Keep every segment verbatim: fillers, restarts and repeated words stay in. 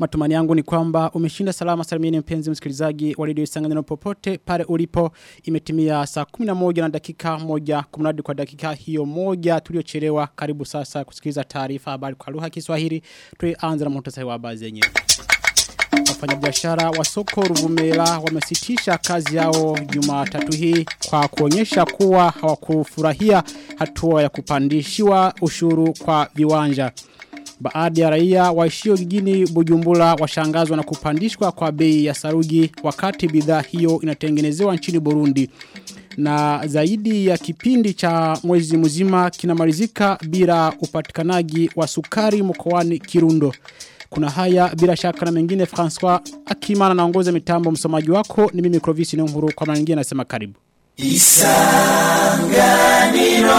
Matumani yangu ni kwamba umeshinda salama salimini mpenzi msikilizaji wa Radio Isanganiro popote pale ulipo. Imetimia saa kumi na moja na dakika moja kumradi kwa dakika hiyo moja tuliochelewa. Karibu sasa kusikiliza taarifa habari kwa lugha ya Kiswahili. Tuanze na muhtasari wa habari zenyewe. Wafanyabiashara wa soko Ruvumera wamesitisha kazi yao Jumatatu hii kwa kuonyesha kuwa hawakufurahia hatua ya kupandishiwa ushuru kwa viwanja. Baadhi ya raia waishio jijini Bujumbura washangazwa na kupandishwa kwa bei ya saruji wakati bidhaa hiyo inatengenezewa nchini Burundi. Na zaidi ya kipindi cha mwezi mzima kinamalizika bila upatikanaji wa sukari mkoani Kirundo. Kuna haya bila shaka na mengine. François Akimana anaongoza mitambo. Msomaji wako ni mimi Clovis Nyonkuru. Kwa mara nyingine nasema karibu. Isanganiro.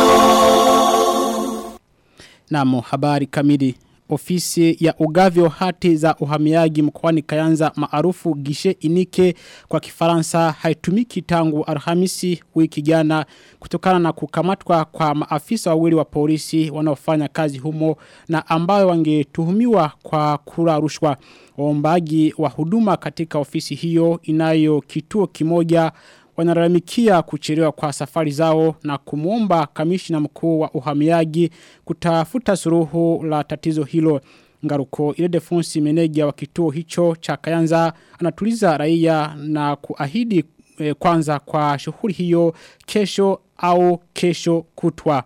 Naam, habari kamili. Ofisi ya ugavyo hati za uhamiaji mkoani Kayanza maarufu Gishe Inike kwa Kifaransa haitumiki tangu Alhamisi wiki jana kutokana na kukamatwa kwa maafisa wawili wa polisi wanaofanya kazi humo na ambao wangetuhumiwa kwa kula rushwa. Waombaji wa huduma katika ofisi hiyo inayo kituo kimoja wanalalamikia kuchelewa kwa safari zao na kumuomba kamishna mkuu wa uhamiaji kutafuta suluhu la tatizo hilo. Ngaruko ile Defonsi meneja wa kituo hicho cha Kayanza anatuliza raia na kuahidi eh, kwanza kwa shughuli hiyo kesho au kesho kutwa.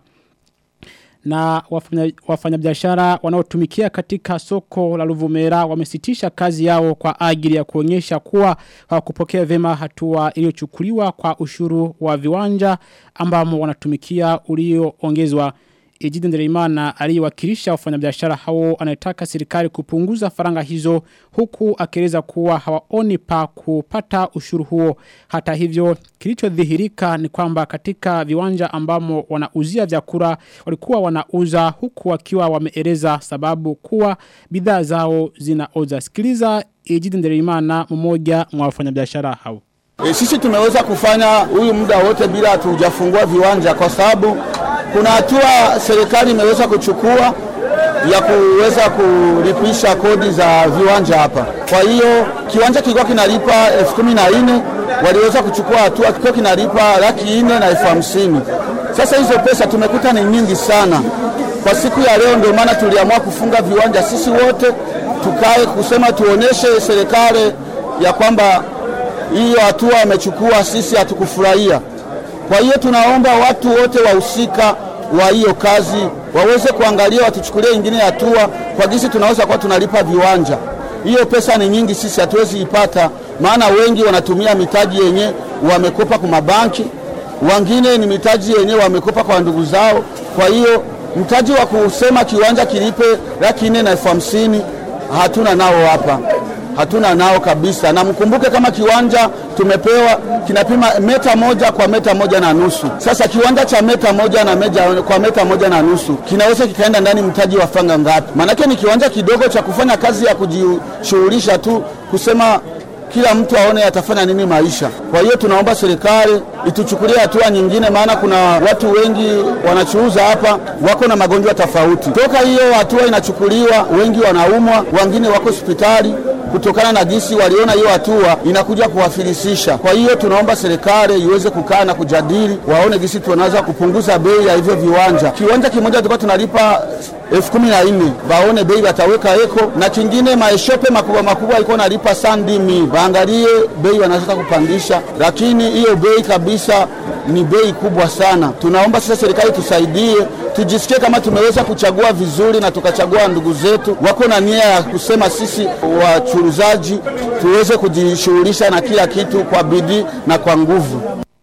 Na wafanyabiashara wafanya wanaotumikia katika soko la Ruvumera wamesitisha kazi yao kwa ajili ya kuonyesha kuwa hawakupokea vema hatua iliyochukuliwa kwa ushuru wa viwanja ambamo wanatumikia ulioongezwa. Ejide Ndereimana aliyewakilisha wafanyabiashara hao anataka serikali kupunguza faranga hizo huku akieleza kuwa hawaoni pa kupata ushuru huo. Hata hivyo kilichodhihirika ni kwamba katika viwanja ambamo wanauzia vyakula walikuwa wanauza huku wakiwa wameeleza sababu kuwa bidhaa zao zinaoza. Sikiliza Ejide Ndereimana mmoja wa wafanyabiashara hao. E, sisi tumeweza kufanya huyu muda wote bila tujafungua viwanja kwa sababu kuna hatua serikali imeweza kuchukua ya kuweza kulipisha kodi za viwanja hapa. Kwa hiyo kiwanja kilikuwa kinalipa elfu kumi na nne, waliweza kuchukua hatua kilikuwa kinalipa laki nne na elfu hamsini. Sasa hizo pesa tumekuta ni nyingi sana. Kwa siku ya leo ndio maana tuliamua kufunga viwanja sisi wote, tukae kusema tuoneshe serikali ya kwamba hiyo hatua wamechukua sisi hatukufurahia. Kwa hiyo tunaomba watu wote wahusika wa hiyo kazi waweze kuangalia watuchukulie nyingine hatua kwa jinsi tunaweza kwa tunalipa viwanja. Hiyo pesa ni nyingi sisi hatuwezi ipata maana wengi wanatumia mitaji yenye wamekopa kwa mabanki, wengine ni mitaji yenye wamekopa kwa ndugu zao. Kwa hiyo mtaji wa kusema kiwanja kilipe laki nne na elfu hamsini hatuna nao hapa. Hatuna nao kabisa. Na mkumbuke kama kiwanja tumepewa kinapima meta moja kwa meta moja na nusu. Sasa kiwanja cha meta moja na meja kwa meta moja na nusu kinaweza kikaenda ndani mtaji wa fanga ngapi? Manake ni kiwanja kidogo cha kufanya kazi ya kujishughulisha tu kusema kila mtu aone atafanya nini maisha. Kwa hiyo tunaomba serikali ituchukulie hatua nyingine maana kuna watu wengi wanachuuza hapa wako na magonjwa tofauti. Toka hiyo hatua inachukuliwa wengi wanaumwa, wengine wako hospitali kutokana na gisi waliona hiyo hatua inakuja kuwafilisisha. Kwa hiyo tunaomba serikali iweze kukaa na kujadili waone gisi tunaweza kupunguza bei ya hivyo viwanja. Kiwanja kimoja tulikuwa tunalipa elfu kumi na nne, waone bei wataweka eko, na kingine maeshope makubwa makubwa ilikuwa nalipa sandimi, waangalie bei wanaweza kupandisha, lakini hiyo bei kabisa ni bei kubwa sana. Tunaomba sasa serikali tusaidie tujisikie kama tumeweza kuchagua vizuri na tukachagua ndugu zetu wako na nia ya kusema sisi wachuruzaji tuweze kujishughulisha na kila kitu kwa bidii na kwa nguvu.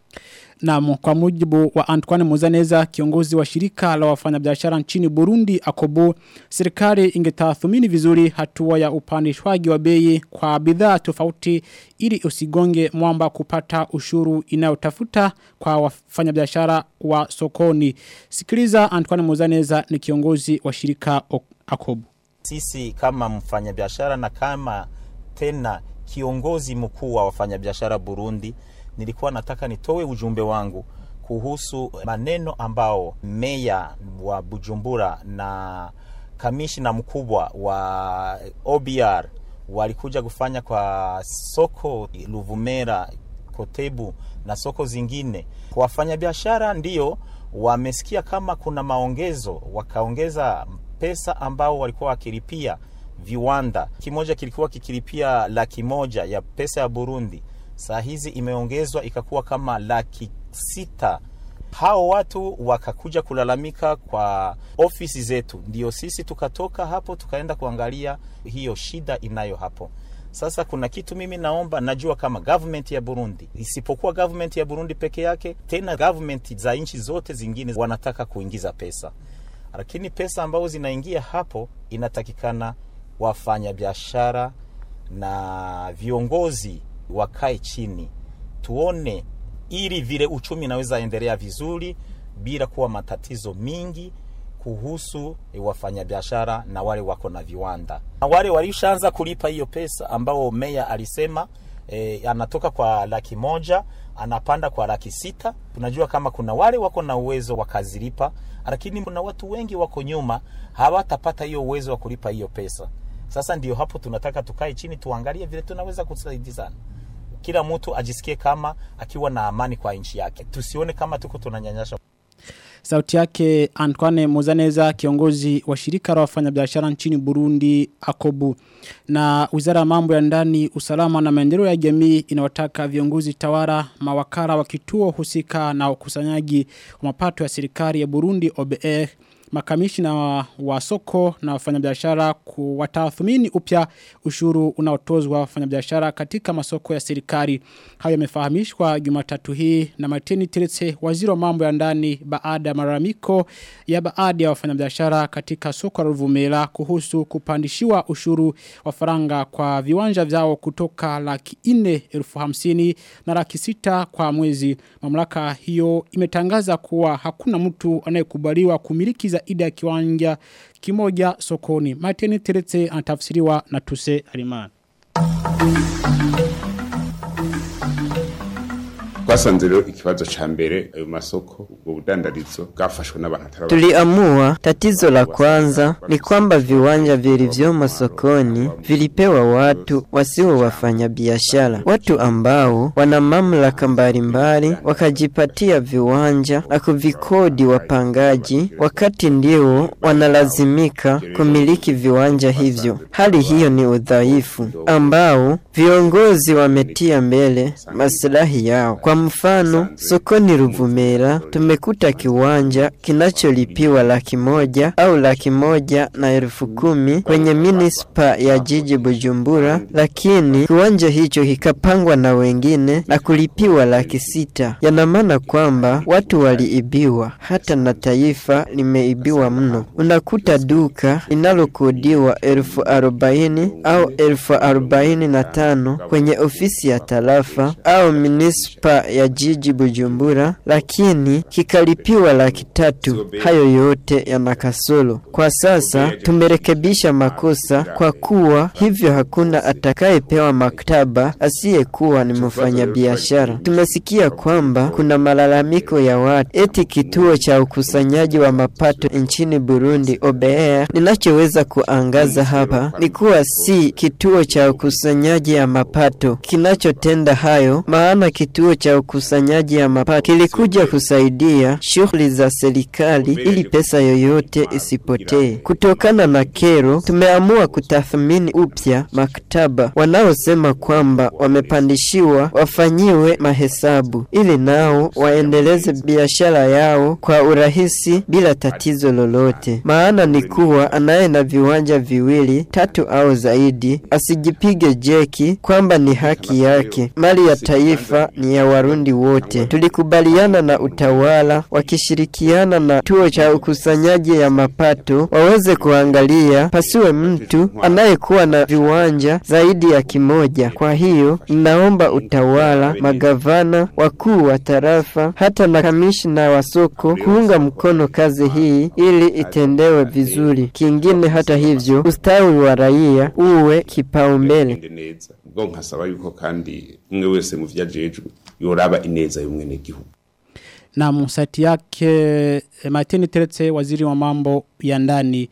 Naam, kwa mujibu wa Antoine Muzaneza, kiongozi wa shirika la wafanyabiashara nchini Burundi Akobo, serikali ingetathmini vizuri hatua ya upandishwaji wa bei kwa bidhaa tofauti ili usigonge mwamba kupata ushuru inayotafuta kwa wafanyabiashara wa sokoni. Sikiliza, Antoine Muzaneza ni kiongozi wa shirika Akobo. Sisi kama mfanyabiashara na kama tena kiongozi mkuu wa wafanyabiashara Burundi, nilikuwa nataka nitoe ujumbe wangu kuhusu maneno ambao meya wa Bujumbura na kamishna mkubwa wa O B R walikuja kufanya kwa soko Luvumera, Kotebu na soko zingine. Kwa wafanyabiashara ndio wamesikia kama kuna maongezo, wakaongeza pesa ambao walikuwa wakilipia viwanda. Kimoja kilikuwa kikilipia laki moja ya pesa ya Burundi. Saa hizi imeongezwa ikakuwa kama laki sita. Hao watu wakakuja kulalamika kwa ofisi zetu. Ndio sisi tukatoka hapo tukaenda kuangalia hiyo shida inayo hapo. Sasa kuna kitu mimi naomba, najua kama government ya Burundi, isipokuwa government ya Burundi peke yake, tena government za nchi zote zingine wanataka kuingiza pesa. Lakini pesa ambazo zinaingia hapo inatakikana wafanya biashara na viongozi wakae chini. Tuone ili vile uchumi naweza endelea vizuri bila kuwa matatizo mingi kuhusu wafanya biashara na wale wako na viwanda. Na wale walishaanza kulipa hiyo pesa ambao meya alisema e, anatoka kwa laki moja anapanda kwa laki sita. Tunajua kama kuna wale wako na uwezo wakazilipa, lakini kuna watu wengi wako nyuma hawatapata hiyo uwezo wa kulipa hiyo pesa. Sasa ndio hapo tunataka tukae chini tuangalie vile tunaweza kusaidiana. Kila mtu ajisikie kama akiwa na amani kwa nchi yake. Tusione kama tuko tunanyanyasha. Sauti yake Antoine Muzaneza, kiongozi wa shirika la wafanyabiashara nchini Burundi Akobu. Na Wizara ya Mambo ya Ndani, Usalama na Maendeleo ya Jamii inawataka viongozi tawala, mawakala wa kituo husika na ukusanyaji wa mapato ya serikali ya Burundi O B R, makamishna wa, wa soko na wafanyabiashara kuwatathmini upya ushuru unaotozwa wafanyabiashara katika masoko ya serikali. Hayo yamefahamishwa Jumatatu hii na Martini Teretse, waziri wa mambo ya ndani, baada ya malalamiko ya baadhi ya wafanyabiashara katika soko la Ruvumera kuhusu kupandishiwa ushuru wa faranga kwa viwanja vyao kutoka laki nne elfu hamsini na laki sita kwa mwezi. Mamlaka hiyo imetangaza kuwa hakuna mtu anayekubaliwa kumiliki zaidi ya kiwanja kimoja sokoni. Martini Teretse anatafsiriwa na Tuse Alimana. Twasanze rero ikibazo ca mbere ayo masoko ubwo budandarizo bwafashwe n'abantu atari. Tuliamua tatizo la kwanza ni kwamba viwanja vilivyo masokoni vilipewa watu wasio wafanya biashara, watu ambao wana mamlaka mbalimbali wakajipatia viwanja na kuvikodi wapangaji, wakati ndio wanalazimika kumiliki viwanja hivyo. Hali hiyo ni udhaifu ambao viongozi wametia mbele maslahi yao. Kwa mfano, sokoni Ruvumera tumekuta kiwanja kinacholipiwa laki moja au laki moja na elfu kumi kwenye munispa ya jiji Bujumbura, lakini kiwanja hicho kikapangwa na wengine na kulipiwa laki sita. Yanamana kwamba watu waliibiwa, hata na taifa limeibiwa mno. Unakuta duka inalokodiwa elfu arobaini au elfu arobaini na tano kwenye ofisi ya tarafa au munispa ya jiji Bujumbura, lakini kikalipiwa laki tatu. Hayo yote yana kasoro. Kwa sasa tumerekebisha makosa kwa kuwa hivyo hakuna atakayepewa maktaba asiyekuwa ni mfanya biashara. Tumesikia kwamba kuna malalamiko ya watu eti kituo cha ukusanyaji wa mapato nchini Burundi O B R. Ninachoweza kuangaza hapa ni kuwa si kituo cha ukusanyaji ya mapato kinachotenda hayo, maana kituo cha ukusanyaji ya mapato kilikuja kusaidia shughuli za serikali ili pesa yoyote isipotee. Kutokana na kero, tumeamua kutathmini upya maktaba. Wanaosema kwamba wamepandishiwa wafanyiwe mahesabu ili nao waendeleze biashara yao kwa urahisi bila tatizo lolote. Maana ni kuwa anaye na viwanja viwili, tatu au zaidi asijipige jeki kwamba ni haki yake. Mali ya taifa ni ya Warundi wote. Tulikubaliana na utawala wakishirikiana na tuo cha ukusanyaji ya mapato waweze kuangalia pasiwe mtu anayekuwa na viwanja zaidi ya kimoja. Kwa hiyo ninaomba utawala, magavana, wakuu wa tarafa, hata na kamishna wa soko kuunga mkono kazi hii ili itendewe vizuri. Kingine hata hivyo, ustawi wa raia uwe kipaumbele. Ubwo nkasaba yuko kandi umwe wese mu vyajejwe yoraba ineza y'umwene gihugu. Na msati yake Martini Teretse, waziri wa mambo ya ndani.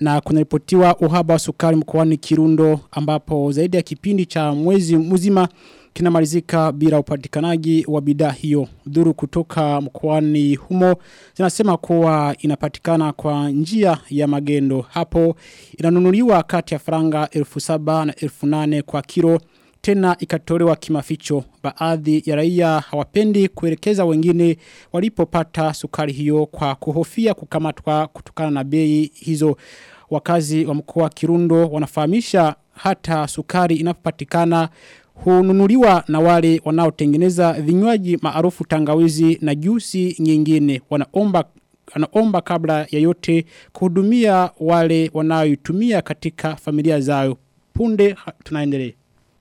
Na kunaripotiwa uhaba wa sukari mkoani Kirundo ambapo zaidi ya kipindi cha mwezi mzima kinamalizika bila upatikanaji wa bidhaa hiyo. Duru kutoka mkoani humo zinasema kuwa inapatikana kwa njia ya magendo. Hapo inanunuliwa kati ya faranga elfu saba na elfu nane kwa kilo, tena ikatolewa kimaficho. Baadhi ya raia hawapendi kuelekeza wengine walipopata sukari hiyo kwa kuhofia kukamatwa kutokana na bei hizo. Wakazi wa mkoa wa Kirundo wanafahamisha hata sukari inapopatikana hununuliwa na wale wanaotengeneza vinywaji maarufu tangawizi na juisi nyingine. Wanaomba anaomba kabla ya yote kuhudumia wale wanaoitumia katika familia zao. Punde tunaendelea.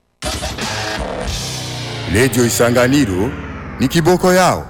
Radio Isanganiro ni kiboko yao.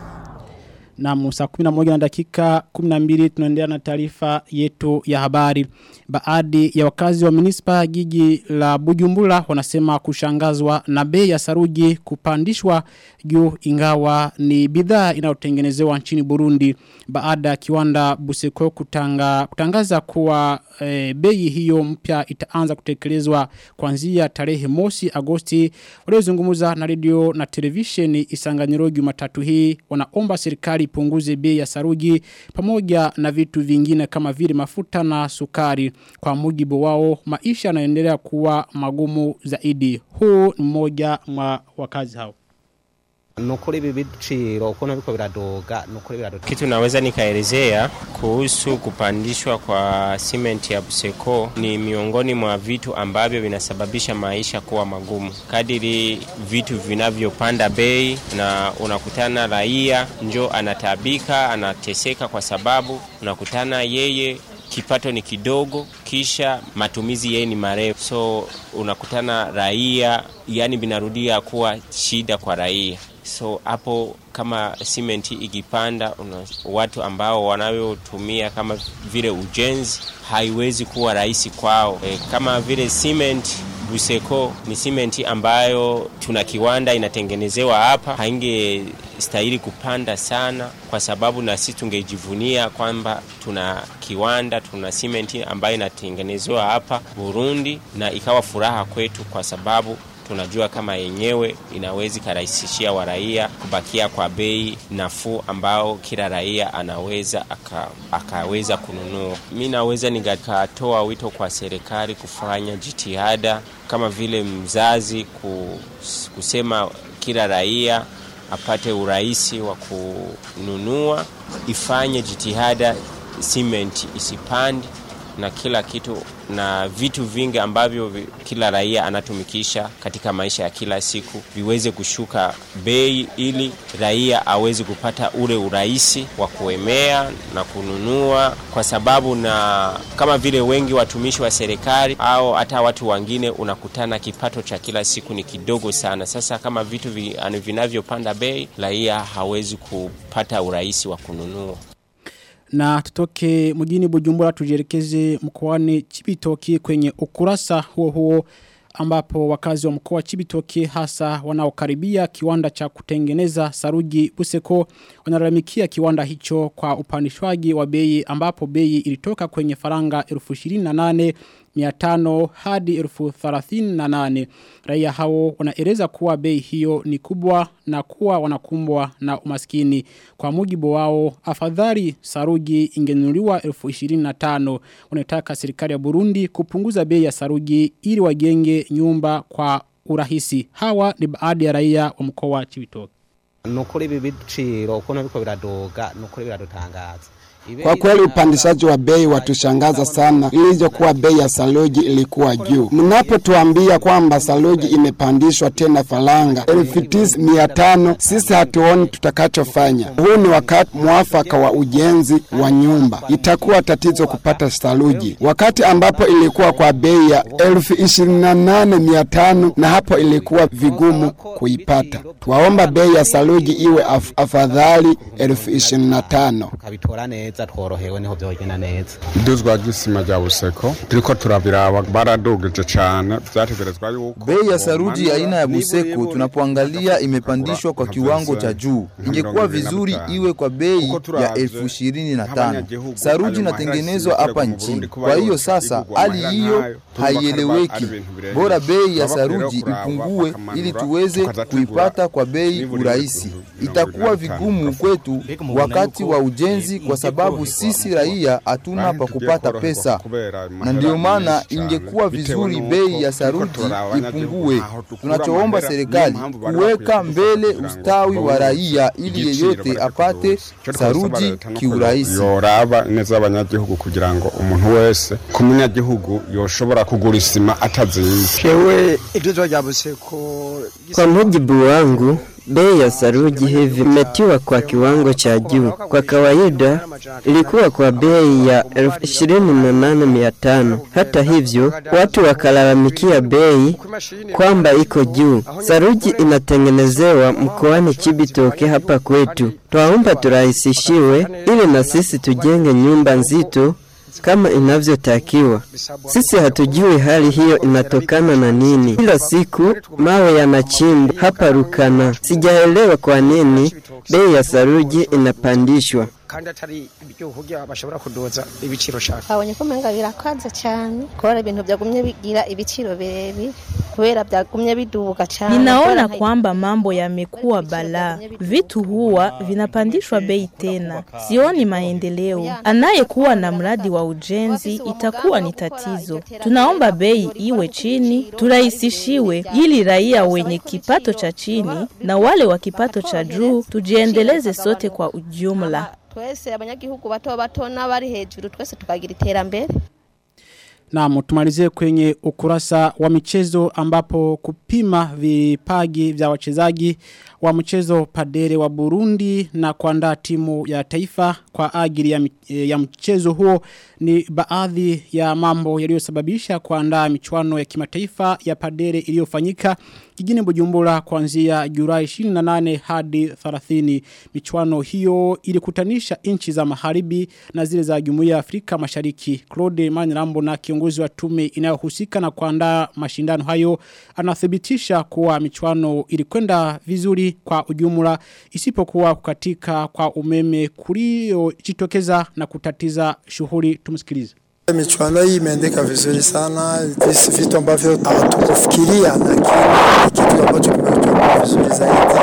Na saa kumi na moja na dakika kumi na mbili tunaendelea na taarifa yetu ya habari. Baadhi ya wakazi wa munispa jiji la Bujumbura wanasema kushangazwa na bei ya saruji kupandishwa juu ingawa ni bidhaa inayotengenezewa nchini Burundi. Baada ya kiwanda Buseko kutanga, kutangaza kuwa e, bei hiyo mpya itaanza kutekelezwa kuanzia tarehe mosi Agosti, waliozungumza na radio na televisheni Isanganiro Jumatatu hii wanaomba serikali ipunguze bei ya saruji pamoja na vitu vingine kama vile mafuta na sukari. Kwa mujibu wao maisha yanaendelea kuwa magumu zaidi. Huu ni mmoja mwa wakazi hao. Nukuri bibiciro ukono biko biradoga nukuri biradoga. Kitu naweza nikaelezea kuhusu kupandishwa kwa cement ya Buseko ni miongoni mwa vitu ambavyo vinasababisha maisha kuwa magumu. Kadiri vitu vinavyopanda bei na unakutana raia njo anatabika, anateseka kwa sababu unakutana yeye kipato ni kidogo kisha matumizi yeye ni marefu. So unakutana raia yani binarudia kuwa shida kwa raia. So hapo kama cement ikipanda watu ambao wanayotumia kama vile ujenzi haiwezi kuwa rahisi kwao. E, kama vile cement Buseko ni cement ambayo tuna kiwanda inatengenezewa hapa, hainge stahili kupanda sana kwa sababu na sisi tungejivunia kwamba tuna kiwanda, tuna cement ambayo inatengenezewa hapa Burundi na ikawa furaha kwetu kwa sababu tunajua kama yenyewe inawezi karahisishia wa raia kubakia kwa bei nafuu ambao kila raia anaweza aka, akaweza kununua. Mimi naweza nikatoa wito kwa serikali kufanya jitihada kama vile mzazi kusema kila raia apate urahisi wa kununua, ifanye jitihada cement isipande na kila kitu na vitu vingi ambavyo vi, kila raia anatumikisha katika maisha ya kila siku viweze kushuka bei ili raia aweze kupata ule urahisi wa kuemea na kununua, kwa sababu na kama vile wengi watumishi wa serikali au hata watu wengine unakutana kipato cha kila siku ni kidogo sana. Sasa kama vitu vi, vinavyopanda bei raia hawezi kupata urahisi wa kununua. Na tutoke mjini Bujumbura tujielekeze mkoani Cibitoke kwenye ukurasa huo huo ambapo wakazi wa mkoa Cibitoke hasa wanaokaribia kiwanda cha kutengeneza saruji Buseko wanalalamikia kiwanda hicho kwa upandishwaji wa bei ambapo bei ilitoka kwenye faranga elfu ishirini na nane mia tano hadi elfu thelathini na nane. Raia hao wanaeleza kuwa bei hiyo ni kubwa na kuwa wanakumbwa na umaskini. Kwa mujibu wao afadhali saruji ingenunuliwa elfu ishirini na tano. Wanataka serikali ya Burundi kupunguza bei ya saruji ili wajenge nyumba kwa urahisi. Hawa ni baadhi ya raia wa mkoa wa Cibitoke. Nukuri bibiciro ukono biko biradoga nukuri biradutangaza. Kwa kweli upandishaji wa bei watushangaza sana, ilizokuwa bei ya saluji ilikuwa juu. Mnapotuambia kwamba saluji imepandishwa tena faranga elfu tisa mia tano, sisi hatuoni tutakachofanya. Huu ni wakati mwafaka wa ujenzi wa nyumba. Itakuwa tatizo kupata saluji wakati ambapo ilikuwa kwa bei ya elfu ishirini na nane mia tano na hapo ilikuwa vigumu kuipata. Tuwaomba bei ya saluji iwe af, afadhali elfu ishirini na tano. neza tworohewe niho byogenda neza. Iduzwa gisima rya Buseko turiko turabiraba baradogeje cyane byategerezwa yuko bei ya saruji aina ya Buseko tunapoangalia imepandishwa kwa kiwango cha juu. Ingekuwa vizuri iwe kwa bei ya elfu ishirini na tano. Saruji inatengenezwa hapa nchini. Kwa hiyo sasa hali hiyo haieleweki. Bora bei ya saruji ipungue ili tuweze kuipata kwa bei urahisi. Itakuwa vigumu kwetu wakati wa ujenzi kwa sababu sisi raia hatuna pa kupata pesa. Na ndio maana ingekuwa vizuri bei ya saruji ipungue. Tunachoomba serikali kuweka mbele ustawi wa raia ili yeyote apate saruji kiurahisi. Yoraba neza abanyagihugu kugira ngo umuntu wese ku munyagihugu yoshobora kugura isima atazimba. Shewe iduzwa rya Buseko. Kwa mujibu wangu bei ya saruji hivi imetiwa kwa kiwango cha juu. Kwa kawaida ilikuwa kwa bei ya elfu ishirini na nane mia tano. Hata hivyo watu wakalalamikia bei kwamba iko juu. Saruji inatengenezewa mkoani Chibitoke hapa kwetu. Twaomba turahisishiwe ili na sisi tujenge nyumba nzito kama inavyotakiwa. Sisi hatujui hali hiyo inatokana na nini. Kila siku mawe yanachimbwa hapa Rukana. Sijaelewa kwa nini bei ya saruji inapandishwa. Kandi atari ibyo kugira bashobora kudoza ibiciro cyane. Abonye ko menga birakaza cyane. Kora ibintu byagumye bigira ibiciro birebi. Kubera byagumye biduka cyane. Ninaona kwamba mambo yamekuwa balaa. Vitu huwa vinapandishwa bei tena. Sioni maendeleo. Anayekuwa na mradi wa ujenzi itakuwa ni tatizo. Tunaomba bei iwe chini, turahisishiwe ili raia wenye kipato cha chini na wale wa kipato cha juu tujiendeleze sote kwa ujumla. Twese abanyagihugu bato bato n'abari hejuru twese tukagira iterambere. Na mtumalizie kwenye ukurasa wa michezo ambapo kupima vipaji vya wachezaji wa mchezo padere wa Burundi na kuandaa timu ya taifa kwa ajili ya, ya mchezo huo ni baadhi ya mambo yaliyosababisha kuandaa michuano ya kimataifa ya padere iliyofanyika jijini Bujumbura kuanzia Julai ishirini na nane hadi thelathini. Michuano hiyo ilikutanisha nchi za magharibi na zile za Jumuiya ya Afrika Mashariki. Claude Manirambo na kiongozi wa tume inayohusika na kuandaa mashindano hayo anathibitisha kuwa michuano ilikwenda vizuri kwa ujumla isipokuwa kukatika kwa umeme kuliojitokeza na kutatiza shughuli. Tumsikilize. Michuano hii imeendeka vizuri sana, vitu ambavyo hatukufikiria lakini kitu ambacho kimekuwa vizuri zaidi.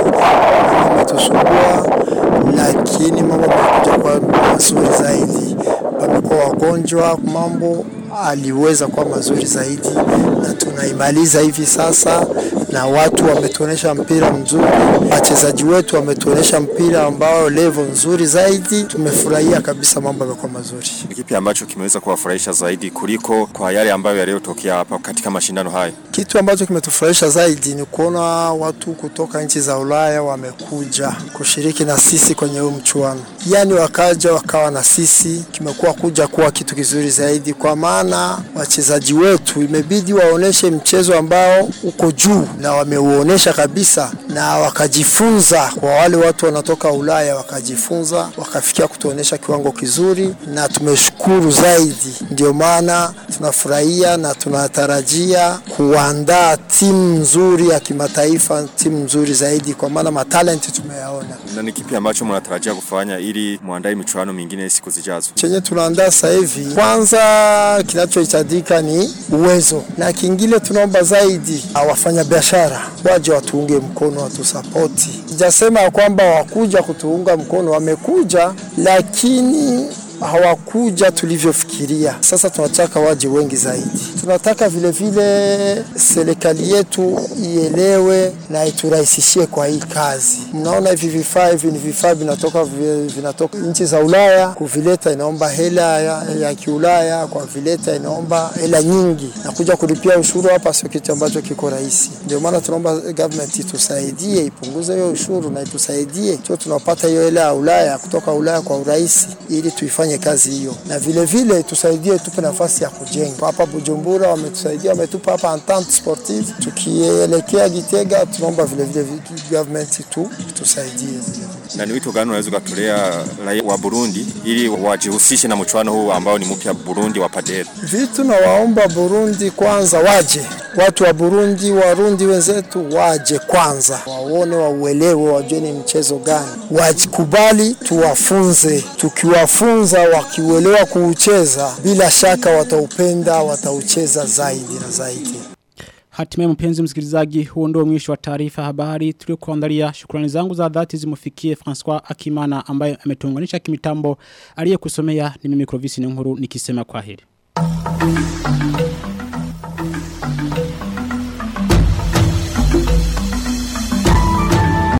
Tumetusumbua lakini mambo yamekuja kwa mazuri zaidi. Wamekuwa wagonjwa, mambo aliweza kuwa mazuri zaidi na tunaimaliza hivi sasa na watu wametuonesha mpira mzuri. Wachezaji wetu wametuonesha mpira ambao level nzuri zaidi. Tumefurahia kabisa, mambo yamekuwa mazuri. Kipi ambacho kimeweza kuwafurahisha zaidi kuliko kwa yale ambayo yaliyotokea hapa katika mashindano haya? Kitu ambacho kimetufurahisha zaidi ni kuona watu kutoka nchi za Ulaya wamekuja kushiriki na sisi kwenye huu mchuano. Yaani wakaja wakawa na sisi, kimekuwa kuja kuwa kitu kizuri zaidi kwa maana wachezaji wetu imebidi waoneshe mchezo ambao uko juu na wameuonesha kabisa na wakajifunza. Kwa wale watu wanatoka Ulaya wakajifunza wakafikia kutuonesha kiwango kizuri na tumeshukuru zaidi. Ndio maana tunafurahia na tunatarajia kuandaa timu nzuri ya kimataifa, timu nzuri zaidi kwa maana matalenti tumeyaona. Na ni kipi ambacho mnatarajia kufanya ili muandae michuano mingine siku zijazo? Chenye tunaandaa sasa hivi, kwanza kinachohitajika ni uwezo na kingine tunaomba zaidi wafanya biashara waje watuunge mkono, watusapoti. Sijasema kwamba wakuja kutuunga mkono, wamekuja lakini hawakuja tulivyofikiria. Sasa tunataka waje wengi zaidi. Tunataka vile vile serikali yetu ielewe na iturahisishie kwa hii kazi. Mnaona hivi vifaa hivi ni vifaa vinatoka vinatoka nchi za Ulaya, kuvileta inaomba hela ya, ya kiulaya, kwa vileta inaomba hela nyingi na kuja kulipia ushuru hapa sio kitu ambacho kiko rahisi. Ndio maana tunaomba government itusaidie, ipunguze hiyo ushuru na itusaidie. Sio tunapata hiyo hela ya Ulaya kutoka Ulaya kwa urahisi ili tuifanye tufanye kazi hiyo, na vile vile tusaidie, tupe nafasi ya kujenga hapa Bujumbura. Wametusaidia, wametupa hapa entente sportive. Tukielekea Gitega, tunaomba vile vile government tu tusaidie. Na ni wito gani unaweza kutolea raia wa Burundi ili wajihusishe na mchuano huu ambao ni mpya Burundi wa padel? Vitu na waomba Burundi kwanza waje. Watu wa Burundi, Warundi wenzetu waje kwanza. Waone, wauelewe, wajue ni mchezo gani. Wajikubali, tuwafunze. Tukiwafunza wakiuelewa kuucheza, bila shaka wataupenda, wataucheza zaidi na zaidi. Hatimaye mpenzi msikilizaji, huo ndio mwisho wa taarifa habari tuliokuandalia. Shukrani zangu za dhati zimufikie François Akimana ambaye ametuunganisha kimitambo. Aliyekusomea ni mimi Clovis Nkuru nikisema kwaheri.